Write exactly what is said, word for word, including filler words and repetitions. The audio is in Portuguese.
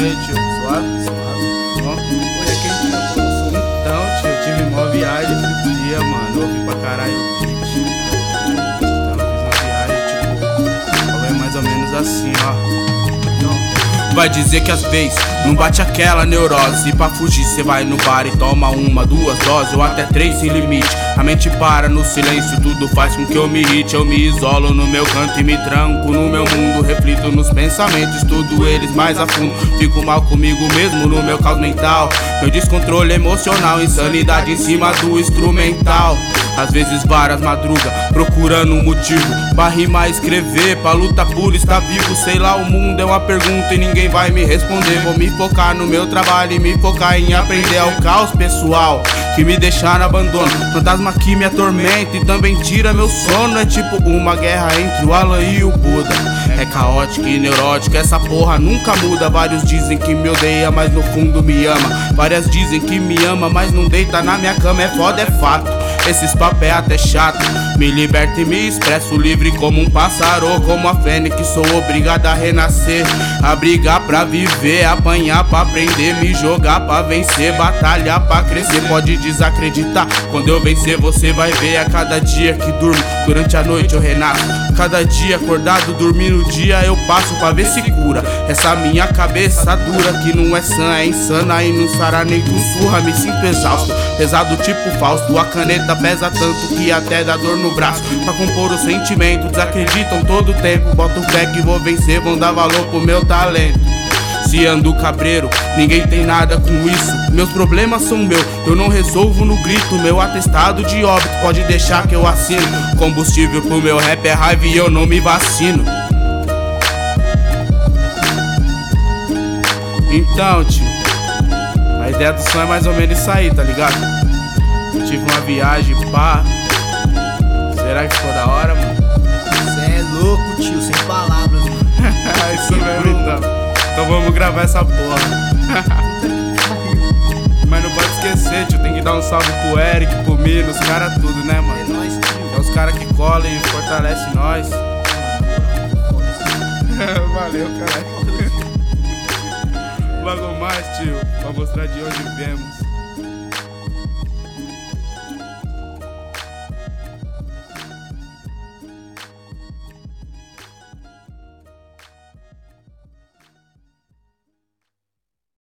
aí, tio? Suave? Suave. Bom, hoje aqui a gente tá com o som. Então, tio, eu tive uma viagem esse dia, mano. Eu ouvi pra caralho o beat. Então, eu fiz uma viagem, tipo, falou é mais ou menos assim, ó. Vai dizer que às vezes não bate aquela neurose. E pra fugir cê vai no bar e toma uma, duas doses ou até três sem limite. A mente para no silêncio, tudo faz com que eu me irrite. Eu me isolo no meu canto e me tranco no meu mundo. Reflito nos pensamentos, estudo eles mais a fundo. Fico mal comigo mesmo no meu caos mental. Meu descontrole emocional, insanidade em cima do instrumental. Às vezes várias madrugas, procurando um motivo pra rimar, escrever, pra luta por estar vivo. Sei lá, o mundo é uma pergunta e ninguém vai me responder. Vou me focar no meu trabalho e me focar em aprender. ao caos pessoal que me deixa no abandono, fantasma que me atormenta e também tira meu sono. É tipo uma guerra entre o Alan e o Buda. É caótico e neurótico, essa porra nunca muda. Vários dizem que me odeia, mas no fundo me ama. Várias dizem que me ama, mas não deita na minha cama. É foda, é fato, esses papos é até chato. Me liberto e me expresso livre como um pássaro, como a fênix, sou obrigado a renascer. A brigar pra viver, apanhar pra aprender, me jogar pra vencer, batalhar pra crescer. Pode desacreditar, quando eu vencer você vai ver. A cada dia que durmo, durante a noite eu renasço. Cada dia acordado, dormindo o dia eu passo pra ver se cura essa minha cabeça dura que não é sã, é insana e não sara nem com surra. Me sinto exausto, pesado tipo Fausto. A caneta pesa tanto que até dá dor no braço. Pra compor o sentimento, desacreditam todo tempo. Boto fé que vou vencer, vão dar valor pro meu talento. Se ando cabreiro, ninguém tem nada com isso. Meus problemas são meus, eu não resolvo no grito. Meu atestado de óbito pode deixar que eu assino. Combustível pro meu rap é raiva e eu não me vacino. Então, tio, a ideia do som é mais ou menos isso aí, tá ligado? Tive uma viagem, pá. Será que ficou da hora, mano? Cê é louco, tio, sem palavras, mano. Isso mesmo, então. Então vamos gravar essa porra. Mas não pode esquecer, tio, tem que dar um salve pro Eric, pro Mino, os caras tudo, né, mano? É nóis, tio. É os caras que colam e fortalecem nós. Valeu, caralho. Logo mais, tio, pra mostrar de onde viemos.